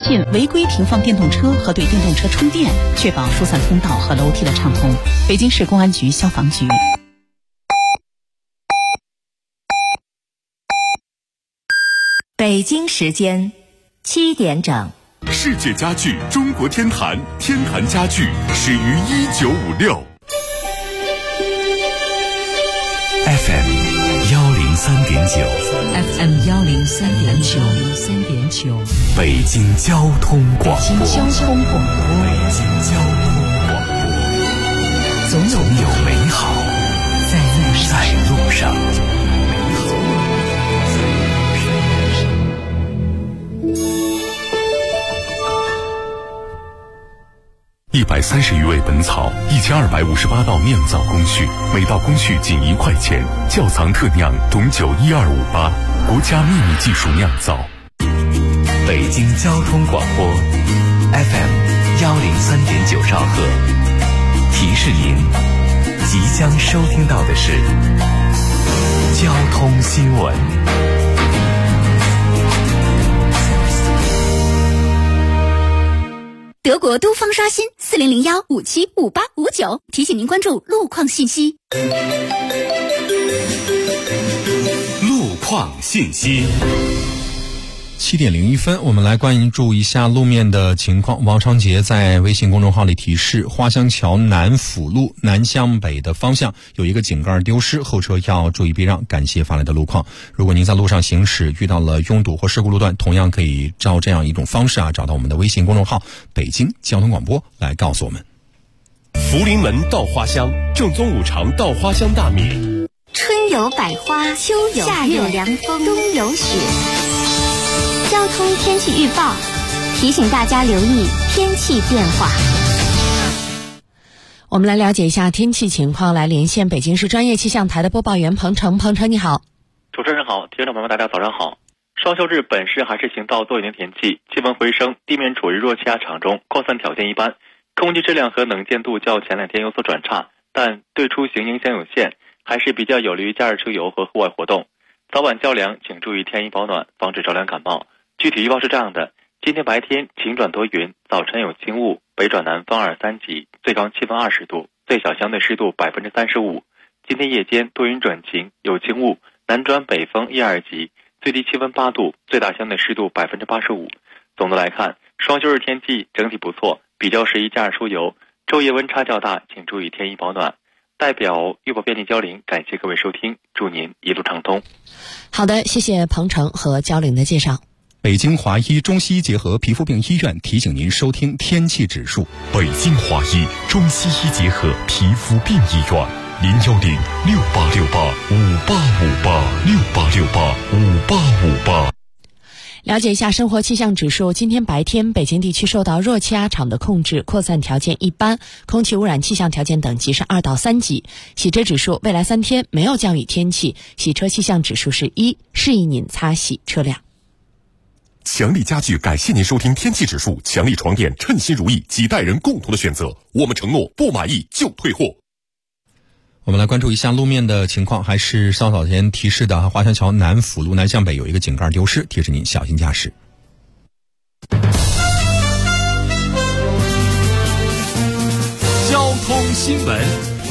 禁违规停放电动车和对电动车充电，确保疏散通道和楼梯的畅通。北京市公安局消防局。 北京时间7点整。 世界家具中国天坛，天坛家具始于1956。FM 103.9 103.9 北京交通广播。总有美好在路上。130余味本草，1258道酿造工序，每道工序仅1块钱。窖藏特酿董酒1258，国家秘密技术酿造。北京交通广播 FM 103.9兆赫，提示您即将收听到的是交通新闻。 德国都方刷新4001575859，提醒您关注路况信息。 路况信息。 7点01分，我们来关注一下路面的情况。王长杰在微信公众号里提示，花乡桥南辅路南向北的方向有一个井盖丢失，后车要注意避让。感谢发来的路况。如果您在路上行驶遇到了拥堵或事故路段，同样可以照这样一种方式找到我们的微信公众号北京交通广播来告诉我们。 福临门到花乡，正宗五常到花乡大米。 春有百花，秋有夏有凉风，冬有雪。交通天气预报提醒大家留意天气变化。 我们来了解一下天气情况，来连线北京市专业气象台的播报员彭程。彭程你好。 主持人好，听众朋友们大家早上好。双休日本市还是晴到多云的天气，气温回升，地面处于弱气压场中，扩散条件一般，空气质量和能见度较前2天有所转差，但对出行影响有限，还是比较有利于假日出游和户外活动。早晚较凉，请注意添衣保暖，防止着凉感冒。具体预报是这样的：今天白天晴转多云，早晨有轻雾，北转南风2、3级，最高气温20度，最小相对湿度35%。今天夜间多云转晴，有轻雾，南转北风1、2级，最低气温8度，最大相对湿度85%。总的来看，双休日天气整体不错，比较适宜假日出游，昼夜温差较大，请注意添衣保暖。代表预报便利交林，感谢各位收听，祝您一路畅通。 好的，谢谢彭程和交林的介绍。 北京华医中西医结合皮肤病医院提醒您收听天气指数。 北京华医中西医结合皮肤病医院，0106868585858，68685858。 了解一下生活气象指数。今天白天北京地区受到弱气压场的控制，扩散条件一般，空气污染气象条件等级是2到3级。洗车指数，未来3天没有降雨天气，洗车气象指数是1，适宜您擦洗车辆。 强力家具感谢您收听天气指数，强力床垫称心如意，几代人共同的选择，我们承诺不满意就退货。 我们来关注一下路面的情况，还是稍早前提示的华强桥南辅路南向北有一个井盖丢失，提示您小心驾驶。 交通新闻。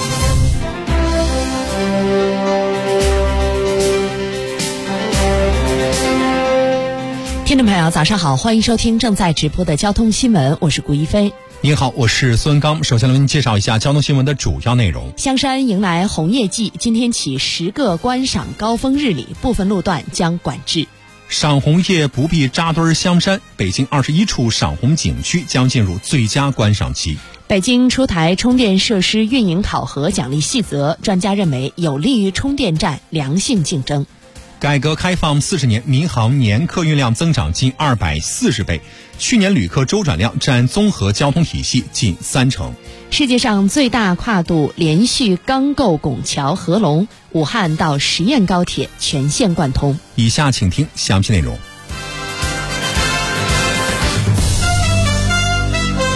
听众朋友早上好，欢迎收听正在直播的交通新闻，我是顾一飞。 您好，我是孙刚。首先来为您介绍一下交通新闻的主要内容。 香山迎来红叶季，今天起10个观赏高峰日里，部分路段将管制。 赏红叶不必扎堆香山，北京21处赏红景区将进入最佳观赏期。 北京出台充电设施运营考核奖励细则，专家认为有利于充电站良性竞争。 改革开放40年，民航年客运量增长近240倍，去年旅客周转量占综合交通体系近30%。 世界上最大跨度连续钢构拱桥合龙，武汉到十堰高铁全线贯通。 以下请听详细内容。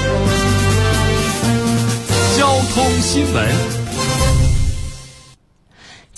交通新闻。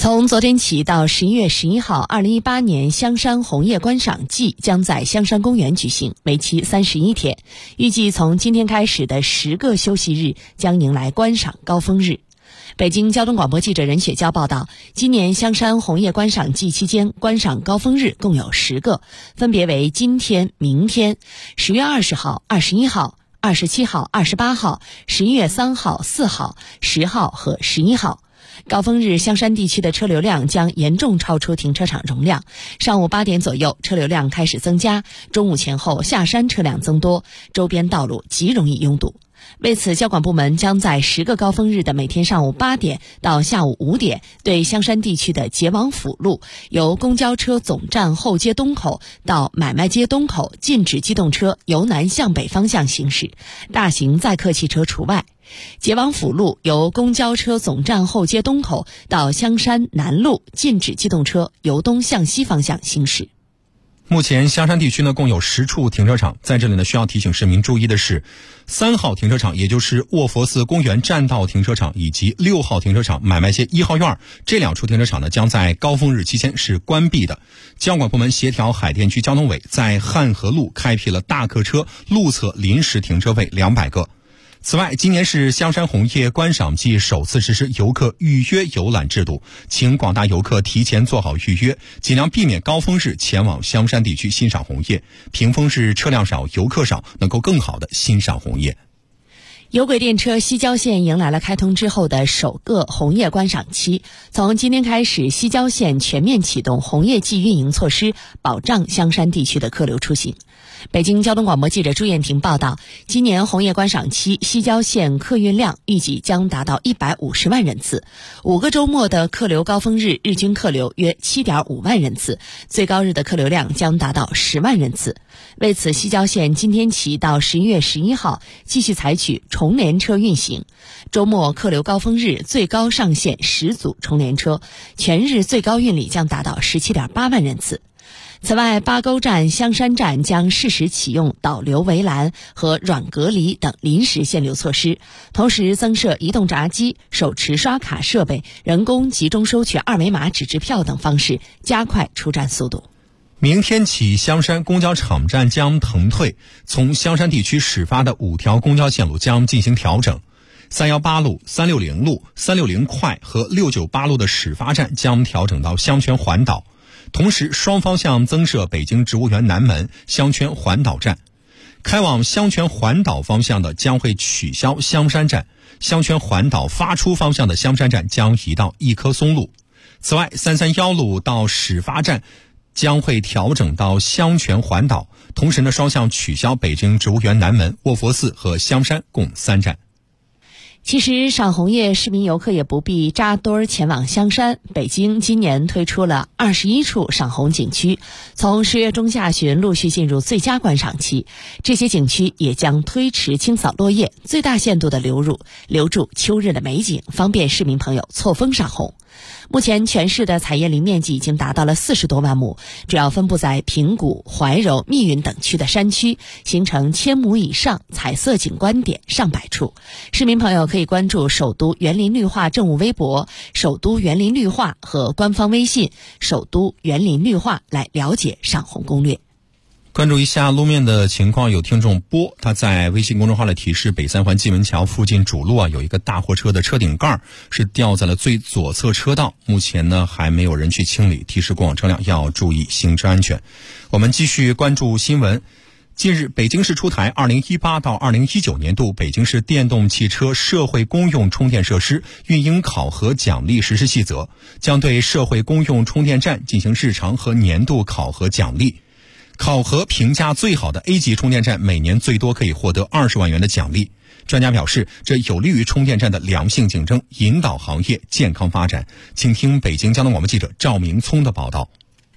从昨天起到11月11号，2018年香山红叶观赏季将在香山公园举行，为期31天。预计从今天开始的10个休息日将迎来观赏高峰日。北京交通广播记者任雪娇报道，今年香山红叶观赏季期间，观赏高峰日共有10个，分别为今天、明天、10月20号、21号、27号、28号、11月3号、4号、10号和11号。高峰日香山地区的车流量将严重超出停车场容量，上午8点左右车流量开始增加，中午前后下山车辆增多，周边道路极容易拥堵。为此，交管部门将在10个高峰日的每天上午8点到下午5点，对香山地区的结往辅路由公交车总站后街东口到买卖街东口禁止机动车由南向北方向行驶，大型载客汽车除外。结往辅路由公交车总站后街东口到香山南路禁止机动车由东向西方向行驶。 目前香山地区呢共有10处停车场，在这里呢需要提醒市民注意的是，3号停车场也就是卧佛寺公园占道停车场以及6号停车场买卖街1号院，这2处停车场呢将在高峰日期间是关闭的。交管部门协调海淀区交通委在汉河路开辟了大客车路侧临时停车位200个。此外，今年是香山红叶观赏季首次实施游客预约游览制度，请广大游客提前做好预约，尽量避免高峰日前往香山地区欣赏红叶，平峰日车辆少游客少，能够更好的欣赏红叶。 有轨电车西郊线迎来了开通之后的首个红叶观赏期，从今天开始，西郊线全面启动红叶季运营措施，保障香山地区的客流出行。北京交通广播记者朱艳婷报道，今年红叶观赏期西郊线客运量预计将达到150万人次，5个周末的客流高峰日日均客流约7.5万人次，最高日的客流量将达到10万人次。为此，西郊线今天起到11月11号继续采取重联车运行，周末客流高峰日最高上线10组重联车，全日最高运力将达到17.8万人次。此外，八沟站、香山站将适时启用导流围栏和软隔离等临时限流措施，同时增设移动闸机、手持刷卡设备、人工集中收取2维码纸质票等方式，加快出站速度。 明天起，香山公交场站将腾退，从香山地区始发的5条公交线路将进行调整。318路、360路、360快和698路的始发站将调整到香泉环岛。同时，双方向增设北京植物园南门、香泉环岛站。开往香泉环岛方向的将会取消香山站，香泉环岛发出方向的香山站将移到一棵松路。此外，331路到始发站将会调整到香泉环岛，同时呢，双向取消北京植物园南门、卧佛寺和香山共3站。 其实赏红叶，市民游客也不必扎堆儿前往香山。北京今年推出了21处赏红景区，从10月中下旬陆续进入最佳观赏期。这些景区也将推迟清扫落叶，最大限度地留住秋日的美景，方便市民朋友错峰赏红。目前全市的采叶林面积已经达到了40多万亩，主要分布在平谷、怀柔、密云等区的山区，形成1000亩以上，彩色景观点上百处。市民朋友可以关注首都园林绿化政务微博、首都园林绿化和官方微信首都园林绿化来了解赏红攻略。 关注一下路面的情况，有听众波他在微信公众号里提示，北三环蓟门桥附近主路有一个大货车的车顶盖是掉在了最左侧车道，目前呢还没有人去清理，提示过往车辆要注意行车安全。我们继续关注新闻。近日，北京市出台2018到2019年度北京市电动汽车社会公用充电设施运营考核奖励实施细则，将对社会公用充电站进行日常和年度考核奖励。考核评价最好的 A 级充电站每年最多可以获得20万元的奖励。专家表示，这有利于充电站的良性竞争，引导行业健康发展。请听北京交通广播记者赵明聪的报道。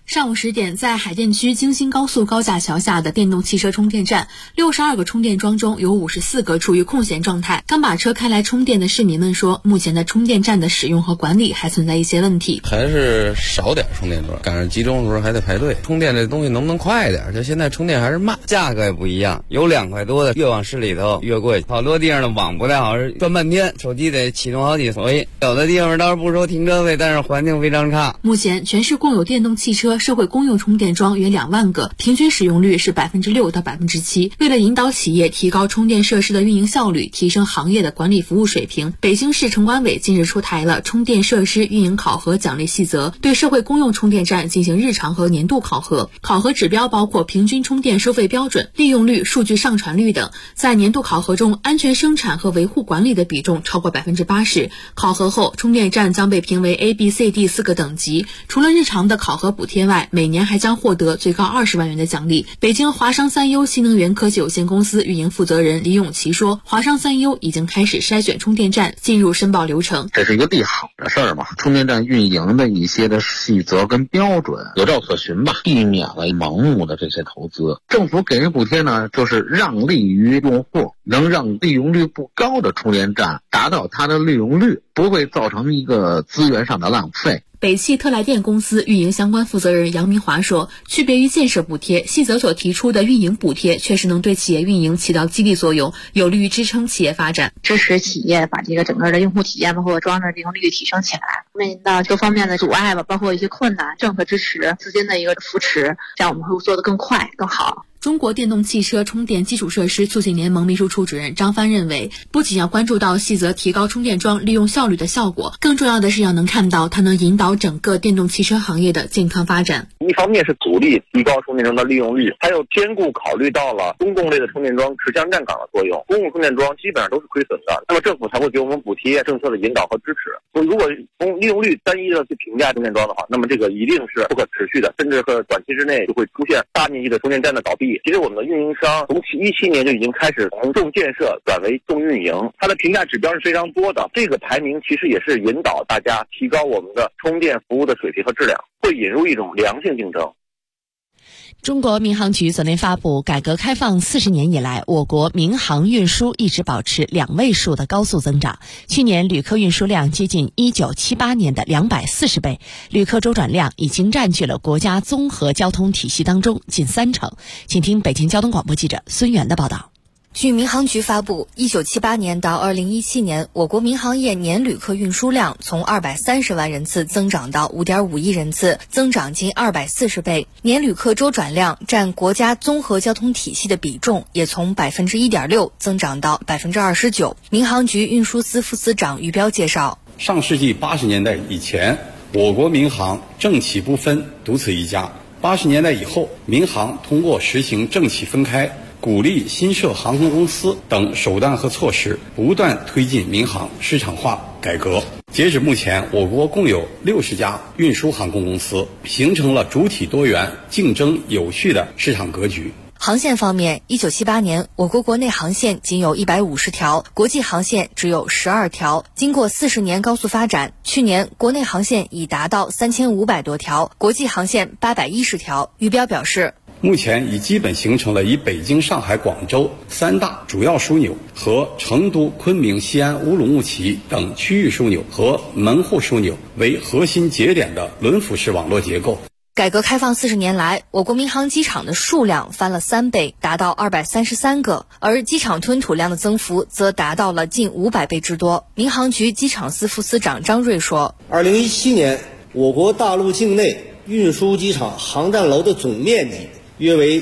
上午10点，在海淀区京新高速高架桥下的电动汽车充电站，62个充电桩中有54个处于空闲状态。刚把车开来充电的市民们说，目前的充电站的使用和管理还存在一些问题， 还是少点充电桩，赶上集中的时候还得排队。充电这东西能不能快点？就现在充电还是慢， 价格也不一样，有2块多的越往市里头越贵，好多地方的网不太好，转半天，手机得启动好几回。有的地方倒是不收停车费，但是环境非常差。 目前全市共有电动汽车社会公用充电桩约2万个，平均使用率是6%到7%。为了引导企业提高充电设施的运营效率，提升行业的管理服务水平，北京市城管委近日出台了充电设施运营考核奖励细则，对社会公用充电站进行日常和年度考核。考核指标包括平均充电收费标准、利用率、数据上传率等。在年度考核中，安全生产和维护管理的比重超过80%。考核后，充电站将被评为 A、B、C、D 4个等级。除了日常的考核补贴外，每年还将获得最高20万元的奖励。北京华商3优新能源科技有限公司运营负责人李永奇说，华商3优已经开始筛选充电站，进入申报流程。 这是一个利好的事儿嘛，充电站运营的一些的细则跟标准有照可循吧，避免了盲目的这些投资。政府给人补贴呢，就是让利于用户，能让利用率不高的充电站达到它的利用率，不会造成一个资源上的浪费。 北汽特来电公司运营相关负责人杨明华说，区别于建设补贴，细则所提出的运营补贴确实能对企业运营起到激励作用，有利于支撑企业发展， 支持企业把这个整个的用户体验包括装置利用率提升起来。面临到各方面的阻碍吧，包括一些困难，政策支持、资金的一个扶持，这样我们会做得更快更好。 中国电动汽车充电基础设施促进联盟秘书处主任张帆认为，不仅要关注到细则提高充电桩利用效率的效果，更重要的是要能看到它能引导整个电动汽车行业的健康发展。 一方面是鼓励提高充电桩的利用率，还有兼顾考虑到了公共类的充电桩持枪站岗的作用。公共充电桩基本上都是亏损的，那么政府才会给我们补贴、政策的引导和支持。如果从利用率单一的去评价充电桩的话，那么这个一定是不可持续的，甚至和短期之内就会出现大面积的充电站的倒闭。其实我们的运营商从2017年就已经开始从重建设转为重运营，它的评价指标是非常多的。这个排名其实也是引导大家提高我们的充电服务的水平和质量，会引入一种良性竞争。 中国民航局昨天发布，改革开放40年以来，我国民航运输一直保持2位数的高速增长。去年旅客运输量接近1978年的240倍，旅客周转量已经占据了国家综合交通体系当中近30%。请听北京交通广播记者孙源的报道。 据民航局发布，1978年到2017年，我国民航业年旅客运输量从230万人次增长到5.5亿人次，增长近240倍。年旅客周转量占国家综合交通体系的比重也从1.6%增长到29%。民航局运输司副司长于彪介绍， 上世纪80年代以前，我国民航政企不分，独此一家。80年代以后，民航通过实行政企分开、鼓励新设航空公司等手段和措施，不断推进民航市场化改革。截止目前，我国共有60家运输航空公司，形成了主体多元、竞争有序的市场格局。 航线方面，1978年我国国内航线仅有150条，国际航线只有12条。经过40年高速发展，去年国内航线已达到3500多条，国际航线810条。于彪表示， 目前已基本形成了以北京、上海、广州3大主要枢纽和成都、昆明、西安、乌鲁木齐等区域枢纽和门户枢纽为核心节点的轮辐式网络结构。 改革开放40年来，我国民航机场的数量翻了3倍，达到233个，而机场吞吐量的增幅则达到了近500倍之多。民航局机场司副司长张瑞说 ，2017年我国大陆境内运输机场航站楼的总面积约为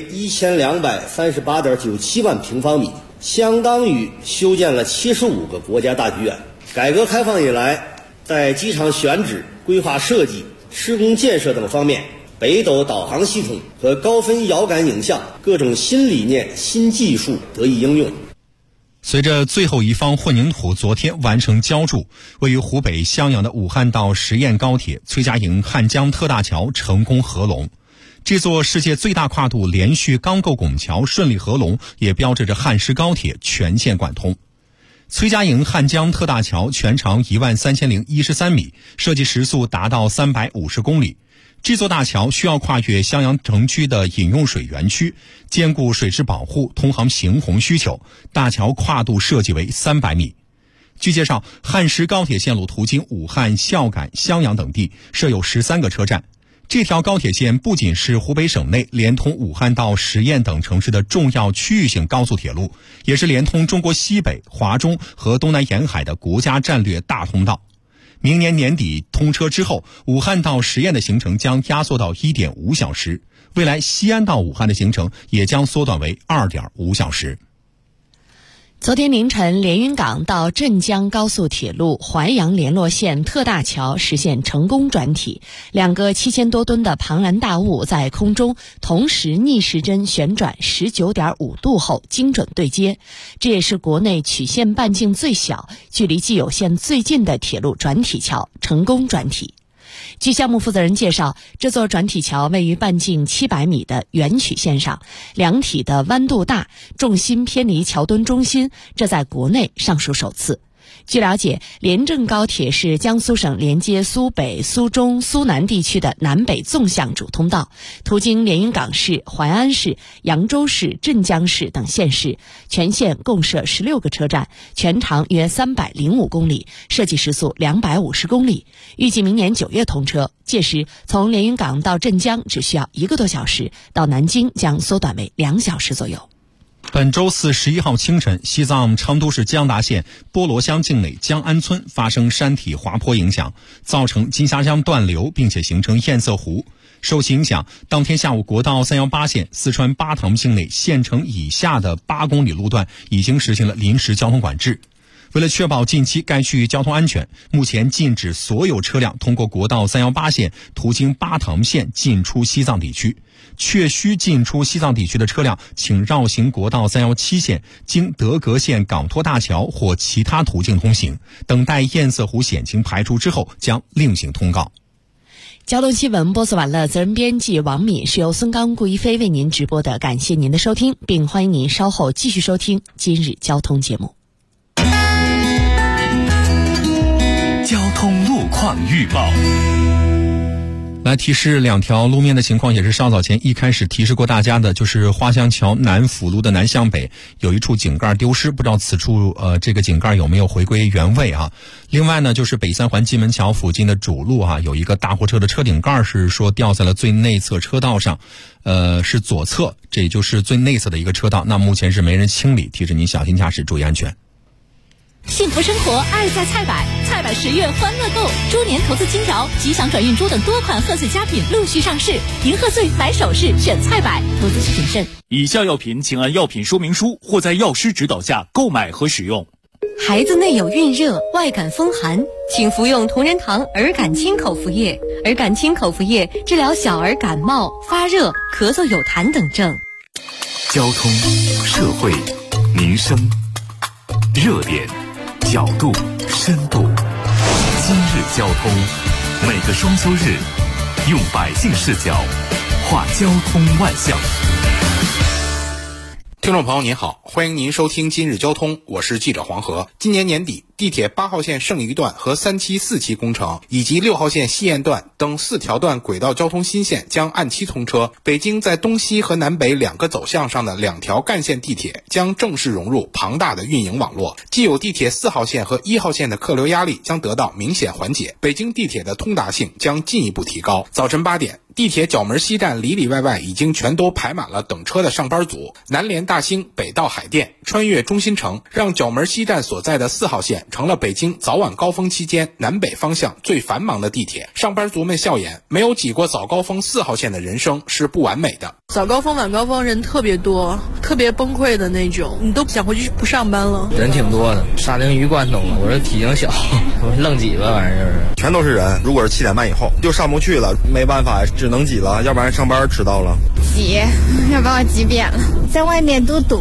1238.97万平方米，相当于修建了75个国家大剧院。改革开放以来，在机场选址、规划设计、施工建设等方面，北斗导航系统和高分遥感影像各种新理念、新技术得以应用。 随着最后一方混凝土昨天完成浇筑，位于湖北襄阳的武汉到十堰高铁崔家营汉江特大桥成功合龙。这座世界最大跨度连续钢构拱桥顺利合龙，也标志着汉师高铁全线贯通。崔家营汉江特大桥全长13013米，设计时速达到350公里。 这座大桥需要跨越襄阳城区的饮用水园区，兼顾水质保护、通航行洪需求。大桥跨度设计为300米。据介绍，汉石高铁线路途经武汉、孝感、襄阳等地，设有13个车站。这条高铁线不仅是湖北省内连通武汉到十堰等城市的重要区域性高速铁路，也是连通中国西北、华中和东南沿海的国家战略大通道。明年年底通车之后，武汉到十堰的行程将压缩到 1.5 小时，未来西安到武汉的行程也将缩短为 2.5 小时。 昨天凌晨，连云港到镇江高速铁路淮阳联络线特大桥实现成功转体，2个7000多吨的庞然大物在空中同时逆时针旋转 19.5 度后精准对接，这也是国内曲线半径最小、距离既有线最近的铁路转体桥成功转体。据项目负责人介绍，这座转体桥位于半径700米的原曲线上，两体的弯度大，重心偏离桥墩中心，这在国内尚属首次。据了解，连郑高铁是江苏省连接苏北、苏中、苏南地区的南北纵向主通道，途经连云港市、淮安市、扬州市、镇江市等县市，全线共设16个车站，全长约305公里，设计时速250公里，预计明年9月通车。届时，从连云港到镇江只需要1个多小时，到南京将缩短为2小时左右。 本周4 11号清晨，西藏成都市江达县波罗乡境内江安村发生山体滑坡影响，造成金沙江断流，并且形成堰塞湖。受其影响，当天下午国道318线四川巴塘境内县城以下的8公里路段已经实行了临时交通管制。为了确保近期该区域交通安全，目前禁止所有车辆通过国道318线途经巴塘县进出西藏地区。确需进出西藏地区的车辆，请绕行国道317线，经德格县港托大桥或其他途径通行，等待堰塞湖险情排除之后将另行通告。 交通新闻播送完了，责任编辑王敏，是由孙刚、顾一飞为您直播的，感谢您的收听，并欢迎您稍后继续收听今日交通节目。 交通路况预报。 来提示2条路面的情况，也是稍早前一开始提示过大家的，就是花乡桥南辅路的南向北有一处井盖丢失，不知道此处这个井盖有没有回归原位啊？另外呢，就是北三环金门桥附近的主路啊，有一个大货车的车顶盖是说掉在了最内侧车道上，是左侧，这也就是最内侧的一个车道，那目前是没人清理，提示您小心驾驶，注意安全。 幸福生活，爱在菜百，菜百10月欢乐购，猪年投资金条、吉祥转运珠等多款贺岁佳品陆续上市，迎贺岁买首饰选菜百，投资需谨慎。 以下药品请按药品说明书或在药师指导下购买和使用。 孩子内有孕热、外感风寒，请服用同仁堂儿感清口服液。儿感清口服液治疗小儿感冒、发热、咳嗽有痰等症。 交通、社会、民生、热点、角度、深度。今日交通，每个双休日，用百姓视角画交通万象。 听众朋友您好，欢迎您收听今日交通，我是记者黄河。今年年底，地铁8号线剩余段和3期、4期工程，以及6号线西堰段等4条段轨道交通新线将按期通车。北京在东西和南北2个走向上的2条干线地铁将正式融入庞大的运营网络，既有地铁4号线和1号线的客流压力将得到明显缓解，北京地铁的通达性将进一步提高。早晨8点，地铁角门西站里里外外已经全都排满了等车的上班族，南连大兴，北到海淀，穿越中心城，让角门西站所在的4号线成了北京早晚高峰期间南北方向最繁忙的地铁。上班族们笑言，没有挤过早高峰4号线的人生是不完美的。 早高峰晚高峰人特别多，特别崩溃的那种，你都想回去不上班了。 人挺多的，沙丁鱼罐头嘛，我这体型小，我愣挤吧，反正就是全都是人。如果是7点半以后就上不去了，没办法，只能挤了，要不然上班迟到了。 挤，要把我挤扁了，在外面都堵住了，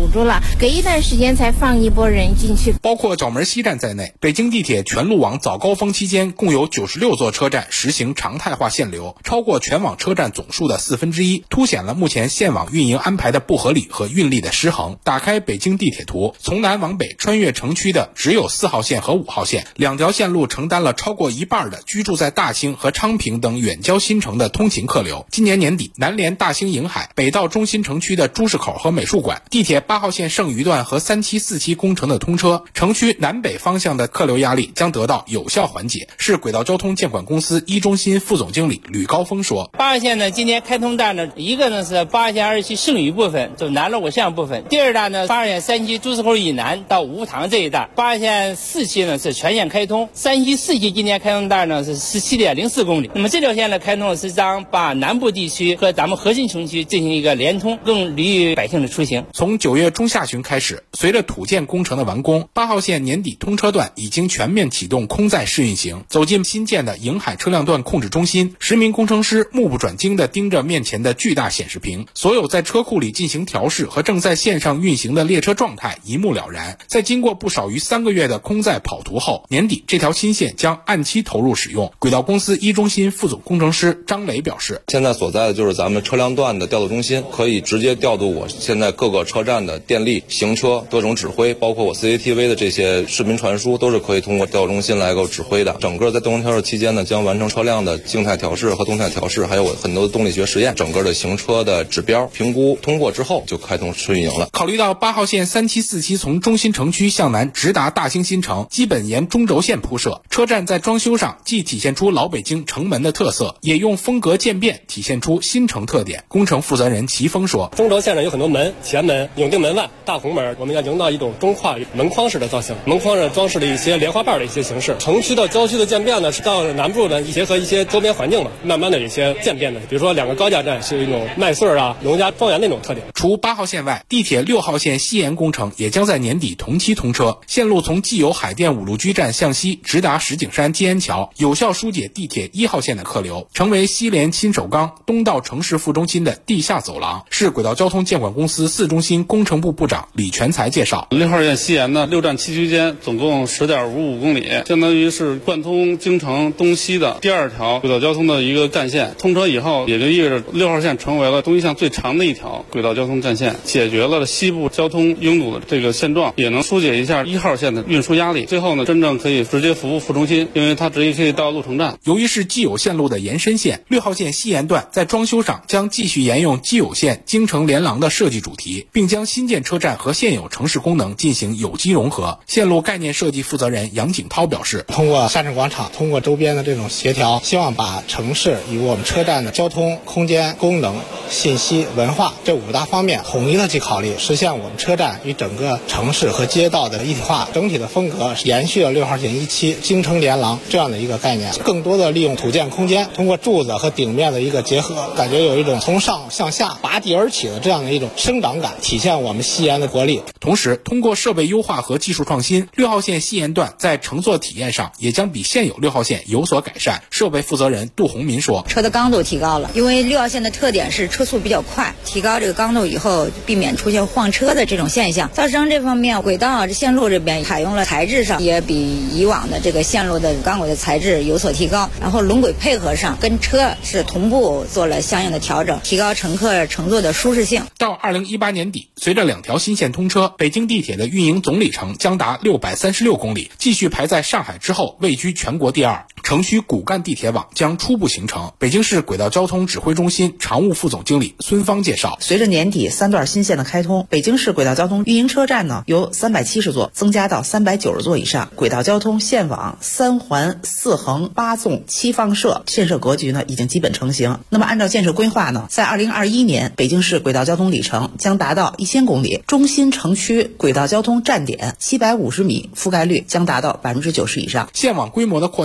隔一段时间才放一波人进去。 包括角门西站在内，北京地铁全路网早高峰期间共有96座车站实行常态化限流，超过全网车站总数的1/4，凸显了目前线网运营安排的不合理和运力的失衡。打开北京地铁图，从南往北穿越城区的只有4号线和5号线，两条线路承担了超过一半的居住在大兴和昌平等远郊新城的通勤客流。今年年底，南连大兴瀛海，北到中心城区的朱市口和美术馆，地铁8号线剩余段和3期、4期工程的通车，城区南北方向的客流压力将得到有效缓解。市轨道交通监管公司一中心副总经理吕高峰说 ：8号线呢，今年开通站呢，一个呢是8号线2期剩余部分，就南锣鼓巷部分；第二站呢，8号线3期朱市口以南到梧塘这一带；8号线4期呢是全线开通，3期、4期今年开通段呢是17.04公里。那么这条线的开通是将把南部地区和咱们核心城区进行一个联通，更利于百姓的出行。 从9月中下旬开始，随着土建工程的完工，8号线年底通车段已经全面启动空载试运行。走进新建的瀛海车辆段控制中心，10名工程师目不转睛地盯着面前的巨大显示屏，所有在车库里进行调试和正在线上运行的列车状态一目了然。在经过不少于3个月的空载跑图后，年底这条新线将按期投入使用。轨道公司一中心副总工程师张磊表示， 现在所在的就是咱们车辆段的调度中心，可以直接调度我现在各个车站的电力、行车各种指挥，包括我 CCTV 的这些视频传输，都是可以通过调度中心来够指挥的。整个在动工调试期间呢，将完成车辆的静态调试和动态调试，还有很多的动力学实验，整个的行车的指标评估通过之后就开通试运营了。 考虑到8号线3期、4期从中心城区向南直达大兴新城，基本沿中轴线铺设，车站在装修上既体现出老北京城门的特色，也用风格渐变体现出新城特点。工程负责人齐峰说， 中轴线上有很多门，前门、永定门外、大红门，我们要营造一种中跨门框式的造型，门框上装饰了一些莲花瓣的一些形式。城区到郊区的渐变呢，是到南部呢结合一些周边环境嘛，慢慢的有一些渐变的，比如说2个高架站是一种麦穗啊、农家庄园那种特点。 除8号线外，地铁6号线西延工程也将在年底同期通车，线路从既有海淀五路居站向西直达石景山金安桥，有效疏解地铁1号线的客流，成为西连亲首钢东到城市副中心的地下走廊。市轨道交通监管公司4中心工程部部长李全才介绍 ，6号线西延的6站7区间总共10.55公里，相当于是贯通京城东西的第2条轨道交通的一个干线。通车以后，也就意味着6号线成为了东西向最长的一条轨道交通干线，解决了西部交通拥堵的这个现状，也能疏解一下1号线的运输压力。最后呢，真正可以直接服务副中心，因为它直接可以到鹿城站。 由于是既有线路的延伸线，6号线西延段在装修上将继续沿用既有线京城连廊的设计主题，并将新建车站和现有城市功能进行有机融合。线路概念设计负责人杨景涛表示， 通过下沉广场，通过周边的这种协调，希望把城市与我们车站的交通、空间、功能、信息、文化这5大方面统一的去考虑，实现我们车站与整个城市和街道的一体化。整体的风格延续了6号线1期京城连廊这样的一个概念，更多的利用土建空间，通过柱子和顶面的一个结合，感觉有一种从上向下拔地而起的这样的一种生长感，体现我们西延的活力。 同时，通过设备优化和技术创新，6号线西延段在乘坐体验上也将比现有6号线有所改善。设备负责人杜洪民说， 车的刚度提高了，因为6号线的特点是车速比较快，提高这个刚度以后，避免出现晃车的这种现象。造成这方面，轨道线路这边采用了材质上也比以往的这个线路的钢轨的材质有所提高，然后轮轨配合上跟车是同步做了相应的调整，提高乘客乘坐的舒适性。 到2018年底，随着2条新线通车，北京地铁的运营总里程将达636公里，继续排在上海之后，位居全国第2。城区骨干地铁网将初步形成。北京市轨道交通指挥中心常务副总经理孙芳介绍， 随着年底3段新线的开通，北京市轨道交通运营车站呢由370座增加到390座以上，轨道交通线网3环4横8纵7放射建设格局呢已经基本成型。那么按照建设规划呢，在2021年，北京市轨道交通里程将达到1000公里，中心城区轨道交通站点750米覆盖率将达到90%以上。 线网规模的扩大也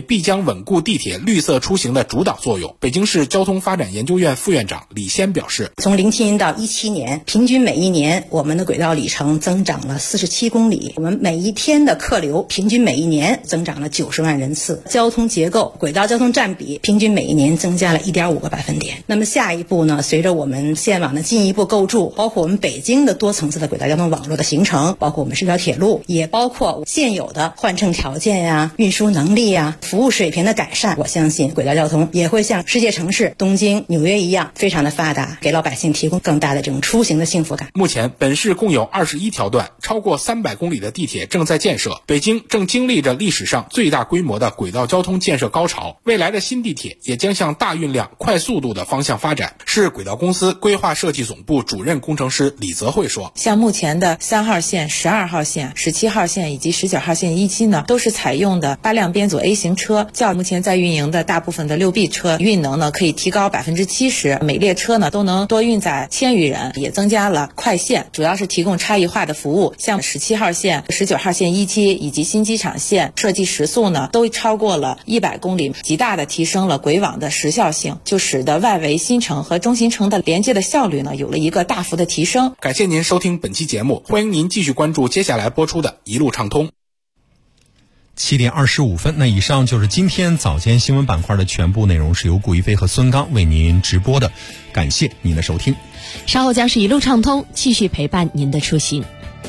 必将稳固地铁绿色出行的主导作用。北京市交通发展研究院副院长李先表示， 从07年到17年，平均每一年我们的轨道里程增长了47公里，我们每一天的客流平均每一年增长了90万人次，交通结构轨道交通占比平均每一年增加了1.5个百分点。那么下一步呢，随着我们线网的进一步构筑，包括我们北京的多层次的轨道交通网络的形成，包括我们10条铁路，也包括现有的换乘条件呀、运输能力呀、服务水平的改善，我相信轨道交通也会像世界城市东京、纽约一样非常的发达，给老百姓提供更大的这种出行的幸福感。 目前本市共有21条段，超过300公里的地铁正在建设。北京正经历着历史上最大规模的轨道交通建设高潮，未来的新地铁也将向大运量、快速度的方向发展。市轨道公司规划设计总部主任工程师李泽慧说， 像目前的3号线、12号线、17号线以及19号线1期呢，都是采用的8辆编组 A 型车，较目前在运营的大部分的6B 车运能呢可以提高70%，每列车呢都能多运载1000余人，也增加了快线，主要是提供差异化的服务。像17号线、19号线1期以及新机场线设计时速呢都超过了100公里，极大的提升了轨网的时效性，就使得外围新城和中心城的连接的效率呢有了一个大幅的提升。 感谢您收听本期节目，欢迎您继续关注接下来播出的一路畅通。 7点25分，那以上就是今天早间新闻板块的全部内容，是由顾一飞和孙刚为您直播的，感谢您的收听。 稍后将是一路畅通，继续陪伴您的出行。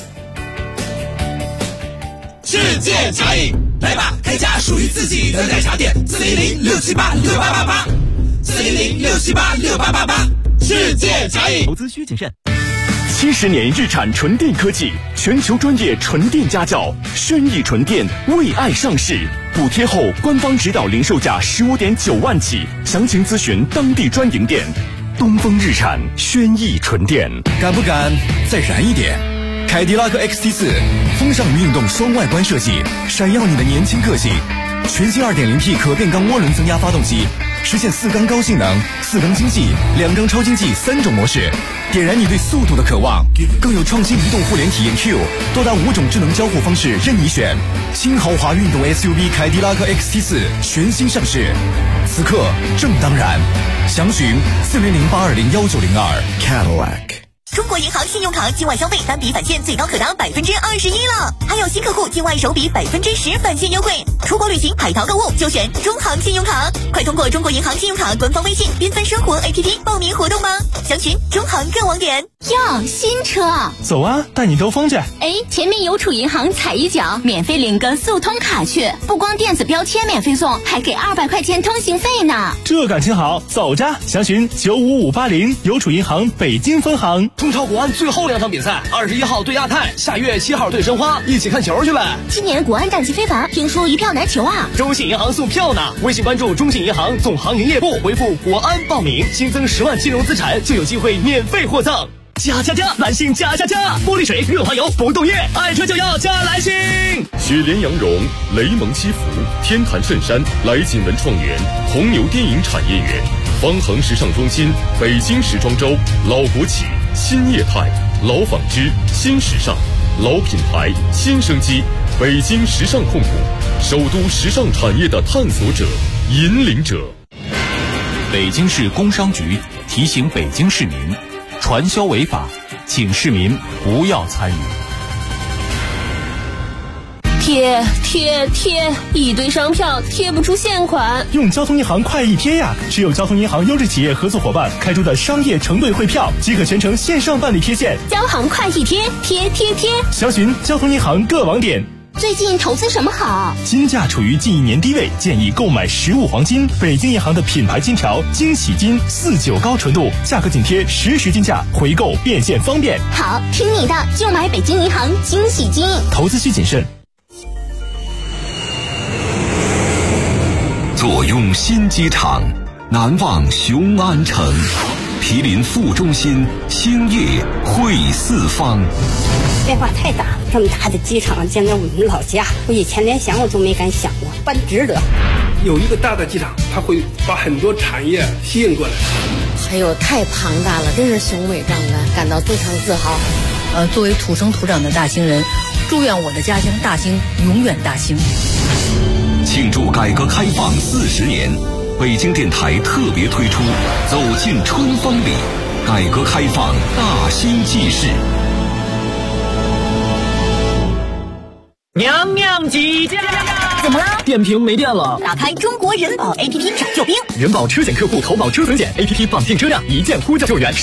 世界茶饮，来吧，开家属于自己的奶茶店，400-678-6888，400-678-6888，世界茶饮。 投资需谨慎。70年日产纯电科技，全球专业纯电家教，轩逸纯电为爱上市，补贴后官方指导零售价15.9万起，详情咨询当地专营店。东风日产轩逸纯电， 敢不敢再燃一点？凯迪拉克 XT4 风尚与运动双外观设计，闪耀你的年轻个性。全新 2.0T 可变缸涡轮增压发动机，实现4缸高性能、4缸经济、2缸超经济3种模式，点燃你对速度的渴望。更有创新移动互联体验 Q， 多达5种智能交互方式任你选。新豪华运动 SUV 凯迪拉克 XT4 全新上市，此刻正当然。详询400-820-1902 Cadillac。 中国银行信用卡境外消费单笔返现最高可达21%了，还有新客户境外首笔10%返现优惠。出国旅行、海淘购物就选中行信用卡，快通过中国银行信用卡官方微信缤纷生活 APP 报名活动吧，详询中行各网点。 哟，新车， 走啊，带你兜风去。 哎，前面邮储银行踩一脚，免费领个速通卡去，不光电子标签免费送，还给200块钱通行费呢。 这感情好，走着，详询95580邮储银行北京分行。 中超国安最后2场比赛，21号对亚泰，下月7号对申花，一起看球去呗。 今年国安战绩非凡，听说一票难求啊。 中信银行送票呢，微信关注中信银行总行营业部，回复国安报名，新增10万金融资产就有机会免费获赠。加加加，蓝星加加加！玻璃水、润滑油不动液，爱车就要加蓝星。 雪莲羊绒、雷蒙西服、天坛衬衫、来锦文创园、红牛电影产业园、方恒时尚中心、北京时装周、老国企、新业态、老纺织、新时尚、老品牌、新生机，北京时尚控股，首都时尚产业的探索者、引领者。 北京市工商局提醒北京市民，传销违法，请市民不要参与。 贴，一堆商票贴不出现款。 用交通银行快易贴呀，持有交通银行优质企业合作伙伴开出的商业承兑汇票，即可全程线上办理贴现。 交行快易贴，贴。 详询交通银行各网点。 最近投资什么好？ 金价处于近1年低位，建议购买实物黄金。北京银行的品牌金条惊喜金49高纯度，价格紧贴实时金价，回购变现方便。 好，听你的，就买北京银行惊喜金。 投资需谨慎。 坐拥新机场，难忘雄安城，毗邻副中心，兴业汇四方。 变化太大了，这么大的机场建在我们老家，我以前连想我都没敢想过，办值得。 有一个大的机场，它会把很多产业吸引过来。 还有太庞大了，真是雄伟壮观，感到非常自豪。 作为土生土长的大兴人，祝愿我的家乡大兴永远大兴。 庆祝改革开放40年，北京电台特别推出《走进春风里》，改革开放大兴记事。 娘娘几家呀？ 怎么了？ 电瓶没电了。 打开中国人保 APP 找救兵。 人保车险客户投保车损险 APP 绑定车辆，一键呼叫救援。